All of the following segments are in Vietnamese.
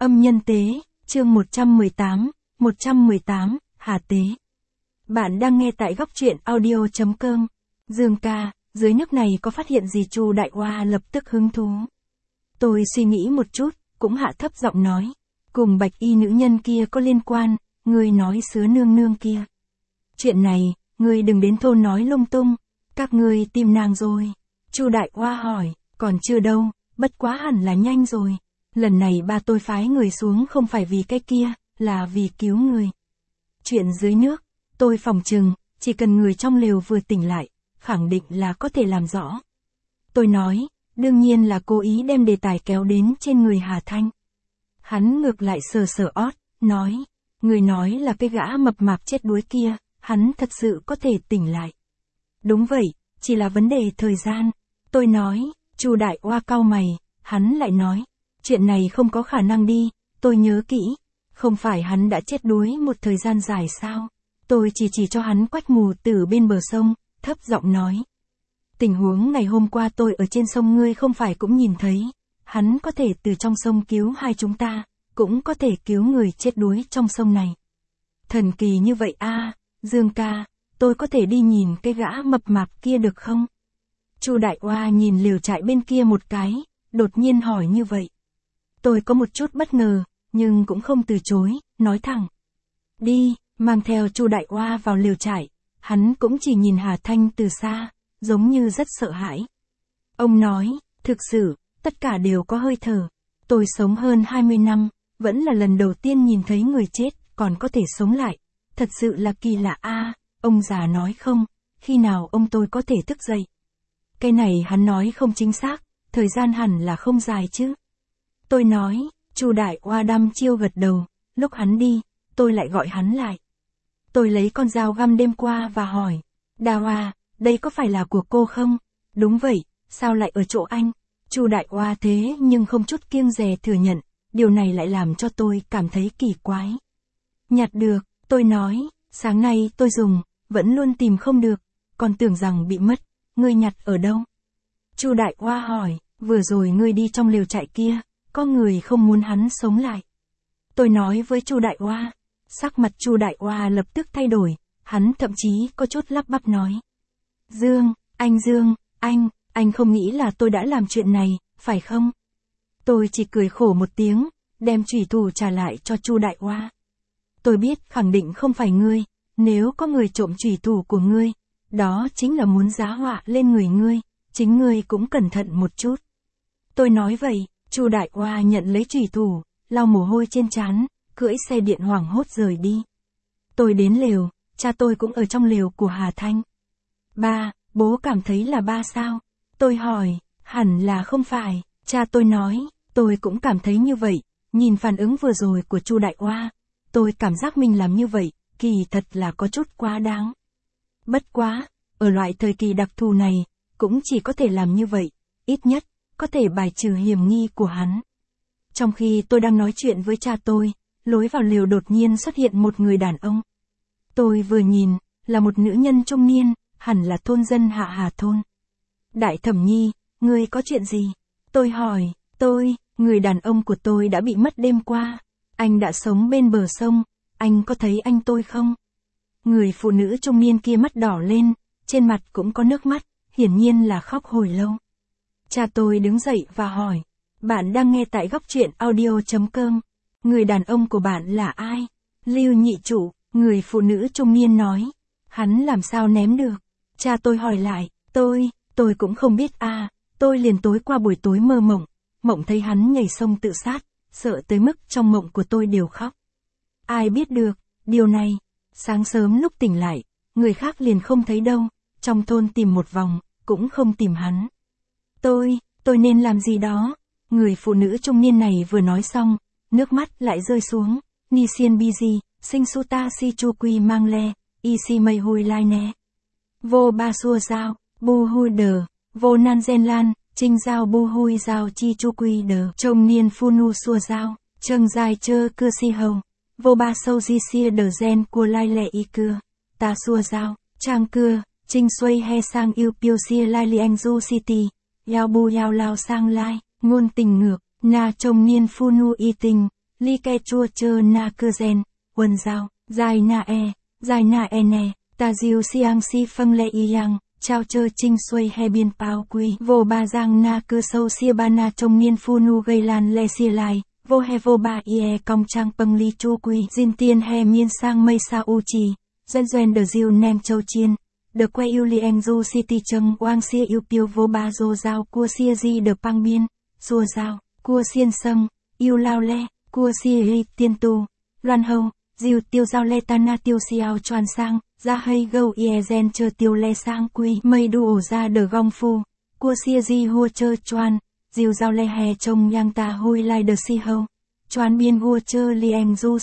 Âm nhân tế, chương 118, Hà tế. Bạn đang nghe tại góc truyện audio.com. Dương ca, dưới nước này có phát hiện gì? Chu Đại Oa lập tức hứng thú. Tôi suy nghĩ một chút, cũng hạ thấp giọng nói. Cùng bạch y nữ nhân kia có liên quan, ngươi nói Sứa nương nương kia. Chuyện này, ngươi đừng đến thôn nói lung tung, các ngươi tìm nàng rồi. Chu Đại Oa hỏi, còn chưa đâu, bất quá hẳn là nhanh rồi. Lần này ba tôi phái người xuống không phải vì cái kia, là vì cứu người. Chuyện dưới nước, tôi phỏng chừng, chỉ cần người trong lều vừa tỉnh lại, khẳng định là có thể làm rõ. Tôi nói, đương nhiên là cố ý đem đề tài kéo đến trên người Hà Thanh. Hắn ngược lại sờ sờ ót, nói, người nói là cái gã mập mạp chết đuối kia, hắn thật sự có thể tỉnh lại. Đúng vậy, chỉ là vấn đề thời gian. Tôi nói, Chu Đại Oa cau mày, hắn lại nói, chuyện này không có khả năng đi, tôi nhớ kỹ, không phải hắn đã chết đuối một thời gian dài sao? Tôi chỉ cho hắn Quách Mù Tử bên bờ sông, thấp giọng nói. Tình huống ngày hôm qua tôi ở trên sông ngươi không phải cũng nhìn thấy, hắn có thể từ trong sông cứu hai chúng ta, cũng có thể cứu người chết đuối trong sông này. Thần kỳ như vậy a, Dương ca, tôi có thể đi nhìn cái gã mập mạp kia được không? Chu Đại Oa nhìn liều trại bên kia một cái, đột nhiên hỏi như vậy. Tôi có một chút bất ngờ, nhưng cũng không từ chối, nói thẳng. Đi, mang theo Chu Đại Oa vào liều trại, hắn cũng chỉ nhìn Hà Thanh từ xa, giống như rất sợ hãi. Ông nói, thực sự, tất cả đều có hơi thở. Tôi sống hơn 20 năm, vẫn là lần đầu tiên nhìn thấy người chết, còn có thể sống lại. Thật sự là kỳ lạ a. Ông già nói không, khi nào ông tôi có thể thức dậy. Cái này hắn nói không chính xác, thời gian hẳn là không dài chứ. Tôi nói, Chu Đại Oa đăm chiêu gật đầu, lúc hắn đi, tôi lại gọi hắn lại. Tôi lấy con dao găm đêm qua và hỏi, Đa Oa, đây có phải là của cô không? Đúng vậy, sao lại ở chỗ anh? Chu Đại Oa thế nhưng không chút kiêng dè thừa nhận, điều này lại làm cho tôi cảm thấy kỳ quái. Nhặt được, tôi nói, sáng nay tôi dùng, vẫn luôn tìm không được, còn tưởng rằng bị mất, ngươi nhặt ở đâu? Chu Đại Oa hỏi, vừa rồi ngươi đi trong lều trại kia, có người không muốn hắn sống lại. Tôi nói với Chu Đại Oa, sắc mặt Chu Đại Oa lập tức thay đổi, hắn thậm chí có chút lắp bắp nói. Dương, anh không nghĩ là tôi đã làm chuyện này, phải không? Tôi chỉ cười khổ một tiếng, đem chủy thủ trả lại cho Chu Đại Oa. Tôi biết khẳng định không phải ngươi, nếu có người trộm chủy thủ của ngươi, đó chính là muốn giá họa lên người ngươi, chính ngươi cũng cẩn thận một chút. Tôi nói vậy, Chu Đại Oa nhận lấy chủy thủ, lau mồ hôi trên trán, cưỡi xe điện hoảng hốt rời đi. Tôi đến lều, cha tôi cũng ở trong lều của Hà Thanh. Ba, bố cảm thấy là ba sao? Tôi hỏi, hẳn là không phải, cha tôi nói, tôi cũng cảm thấy như vậy, nhìn phản ứng vừa rồi của Chu Đại Oa, tôi cảm giác mình làm như vậy, kỳ thật là có chút quá đáng. Bất quá, ở loại thời kỳ đặc thù này, cũng chỉ có thể làm như vậy, ít nhất, có thể bài trừ hiểm nghi của hắn. Trong khi tôi đang nói chuyện với cha tôi, lối vào lều đột nhiên xuất hiện một người đàn ông. Tôi vừa nhìn, là một nữ nhân trung niên, hẳn là thôn dân Hạ Hà thôn. Đại Thẩm Nhi, ngươi có chuyện gì? Tôi hỏi, người đàn ông của tôi đã bị mất đêm qua. Anh đã sống bên bờ sông, anh có thấy anh tôi không? Người phụ nữ trung niên kia mắt đỏ lên, trên mặt cũng có nước mắt, hiển nhiên là khóc hồi lâu. Cha tôi đứng dậy và hỏi, bạn đang nghe tại góc truyện audio.com, người đàn ông của bạn là ai? Lưu nhị chủ, người phụ nữ trung niên nói, hắn làm sao ném được? Cha tôi hỏi lại, tôi cũng không biết a, tôi liền tối qua buổi tối mơ mộng thấy hắn nhảy sông tự sát, sợ tới mức trong mộng của tôi đều khóc. Ai biết được, điều này, sáng sớm lúc tỉnh lại, người khác liền không thấy đâu, trong thôn tìm một vòng, cũng không tìm hắn. Tôi nên làm gì đó? Người phụ nữ trung niên này vừa nói xong, nước mắt lại rơi xuống. Nisien Biji, sinh suta si chu quy mang le, isi mây hui lai ne. Vô ba xua giao, bu hui đờ, vô nan gen lan, trinh giao bu hui giao chi chu quy đờ. Trông niên phu nu xua giao, trâng dài chơ cưa si hầu. Vô ba sâu di xia đờ gen của lai lệ y cưa. Ta xua giao, trang cưa, trinh xuây he sang yêu piêu xia lai li anh du city. Yao bu yao lao sang lai, ngôn tình ngược, na trông niên phu nu y tình. Li ke chua chơ na cơ gen, quần giao, dài na e nè, ta diêu siang si phân lệ y yang, trao chơ trinh xuôi he biên pao quy, vô ba giang na cơ sâu sia ba na trong niên phu nu gây lan lệ sia lai, vô he vô ba ie cong trang pâng li chu quy, jin tiên he miên sang mây sa u chi, doanh đờ diêu neng châu chiên. Đờ quay yêu li anh du city trâng quang sia yêu piêu vô ba dô giao cua sia di đờ pang biên, xua giao, cua xiên sâng, yêu lao le, cua sia ri tiên tu, loan hầu, diêu tiêu giao le tana tiêu xiao choan sang, ra hay gâu ie gen chơ tiêu le sang quy, mây đu ổ ra đờ gong phu, cua sia di hua chơ choan, diêu giao le hè trông yang ta hôi lai đờ si hầu, choan biên hua chơ li anh du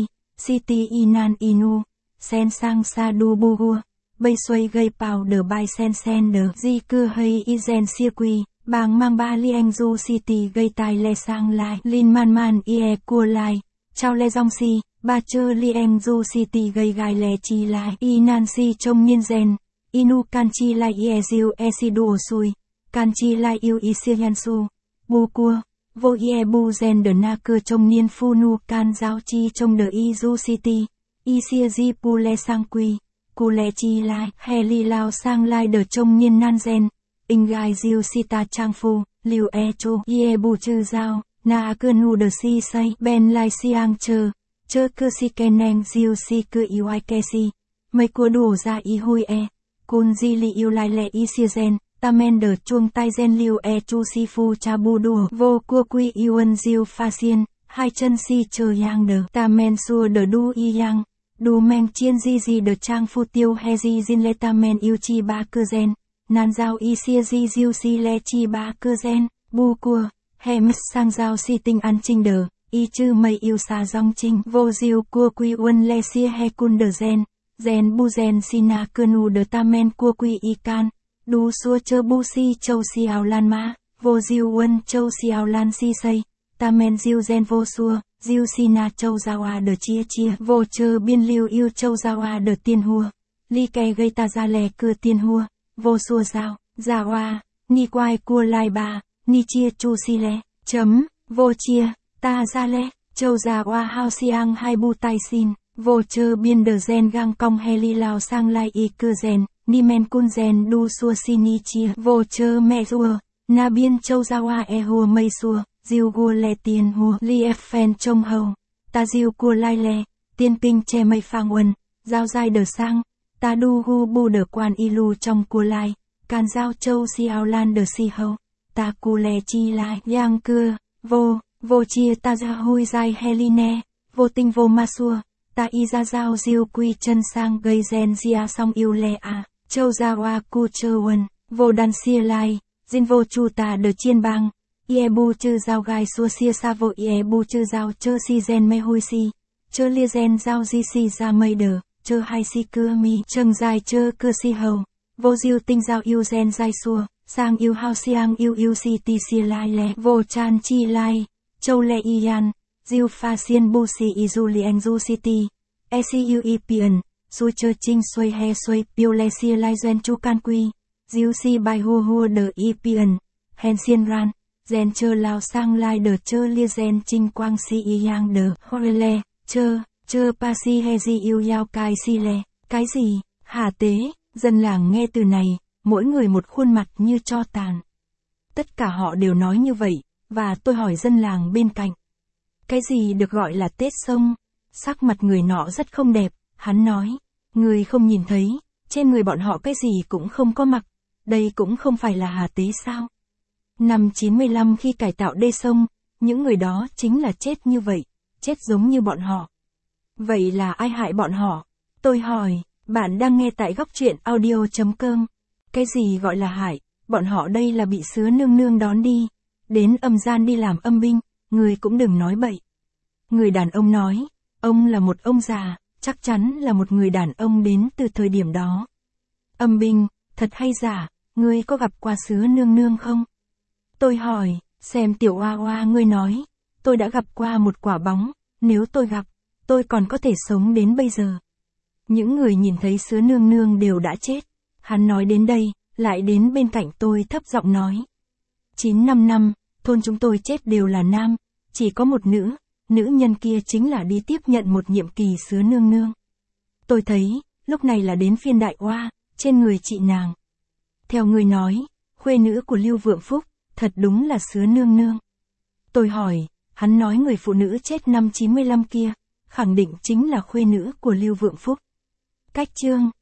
city inan inu, sen sang sa du bu hua. Bây xoay gây pào đờ bài sen đờ di cư hay y gen sia quy, bàng mang ba li anh du city gây tai le sang lai, lin man ie cua lai, trao le dòng si, ba chơ li anh du city gây gai le chi lai, y nan si trông nhiên gen, inu can chi lai ie diu e si đùa xui, can chi lai yêu y sia yan su, bu cua, vô ie bu gen đờ na cưa trông niên phu nu can giao chi trông đờ y du city, y sia di pu le sang quy. Cô lẹ chi lai, hè li lao sang lai đờ trông nhiên nan gen, in gai diêu si ta trang phu, liu e chu, ye bu chư giao, na cơ nu đờ si say, ben lai siang chơ cơ si ke neng diêu si cơ y wai ke si, mấy cua đùa ra y hui e, kun di li yêu lai lẹ y sia gen, ta men đờ chuông tai gen liu e chu si phu cha bu đùa, vô cua quy yuan diêu pha xiên, hai chân si chơ yang đờ, ta men xua đờ du y yang. Đu men chiên di đờ trang phu tiêu he di zin le ta men yêu chi ba cơ gen, nan giao y sia di diêu si le chi ba cơ gen, bu cua, he mis sang giao si tinh ăn trinh đờ, y chư mây yêu xa dòng trinh, vô diêu cua quy uân le sia he kun đờ gen bu gen si na cơ nu đờ ta men cua quy y can, đu xua chơ bu si châu si ào lan ma, vô diêu uân châu si ào lan si say, ta men diêu gen vô xua. Diêu si na châu giao a đờ chia, vô chơ biên liêu yêu châu giao a đờ tiên hua, li ke gây ta ra lè cưa tiên hua, vô xua giao a, ni quai cua lai ba, ni chia chu si lè, vô chia, ta ra lè, châu giao a hao siang hai bu tai xin, vô chơ biên đờ gen gang cong he li lao sang lai y cưa gen, ni men kun gen đu xua si ni chia, vô chơ mẹ rua, na biên châu giao a e hua mây xua. Diêu gua le tiền hùa, li ép phen trông hầu, ta diêu cua lai le, tiên kinh che mây phang uân, giao dai đờ sang, ta đu gu bu đờ quan y lu trong cua lai, can giao châu si ao lan đờ si hầu, ta cu le chi lai, yang cưa, vô chia ta ra hui dai heline, vô tinh vô ma xua, ta y ra giao diêu quy chân sang gây gen zia song yêu le a, châu ra wa cu chơ uân, vô đan sia lai, jin vô chu ta đờ chiên bang. Ie bu chư giao gai xua sia sa vô ie bu chư giao chơ si gen mê hui si, chơ lia gen giao di si ra mây đờ, chơ hai si cưa mi, châng dài chơ cưa si hầu, vô diêu tinh giao yêu gen dài xua, sang yêu hao siang yêu si ti si lai le, vô chan chi lai, châu le y yan, diêu pha xiên bu si y du li anh du city, e si yêu y pian, xui chơ chinh xuôi he xuôi piêu le si lai gen chu can quy, diêu si bai hua đờ y pian, hen xiên ran. Gen chơ lao sang lai đờ chơ lia gen trinh quang si y yang đờ, horele, chơ pa si he di yêu yao kai si le, cái gì, hà tế, dân làng nghe từ này, mỗi người một khuôn mặt như tro tàn. Tất cả họ đều nói như vậy, và tôi hỏi dân làng bên cạnh. Cái gì được gọi là Tết sông? Sắc mặt người nọ rất không đẹp, hắn nói, người không nhìn thấy, trên người bọn họ cái gì cũng không có mặc, đây cũng không phải là hà tế sao? Năm 95 khi cải tạo đê sông, những người đó chính là chết như vậy, chết giống như bọn họ. Vậy là ai hại bọn họ? Tôi hỏi, bạn đang nghe tại góc truyện audio.com. Cái gì gọi là hại? Bọn họ đây là bị sứa nương nương đón đi, đến âm gian đi làm âm binh, người cũng đừng nói bậy. Người đàn ông nói, ông là một ông già, chắc chắn là một người đàn ông đến từ thời điểm đó. Âm binh, thật hay giả, ngươi có gặp qua sứa nương nương không? Tôi hỏi, xem tiểu oa oa ngươi nói, tôi đã gặp qua một quả bóng, nếu tôi gặp, tôi còn có thể sống đến bây giờ. Những người nhìn thấy sứa nương nương đều đã chết. Hắn nói đến đây, lại đến bên cạnh tôi thấp giọng nói. 9 năm, thôn chúng tôi chết đều là nam, chỉ có một nữ, nữ nhân kia chính là đi tiếp nhận một nhiệm kỳ sứa nương nương. Tôi thấy, lúc này là đến phiên đại oa, trên người chị nàng. Theo người nói, khuê nữ của Lưu Vượng Phúc, thật đúng là sứa nương nương. Tôi hỏi, hắn nói người phụ nữ chết năm 95 kia, khẳng định chính là khuê nữ của Lưu Vượng Phúc. Cách chương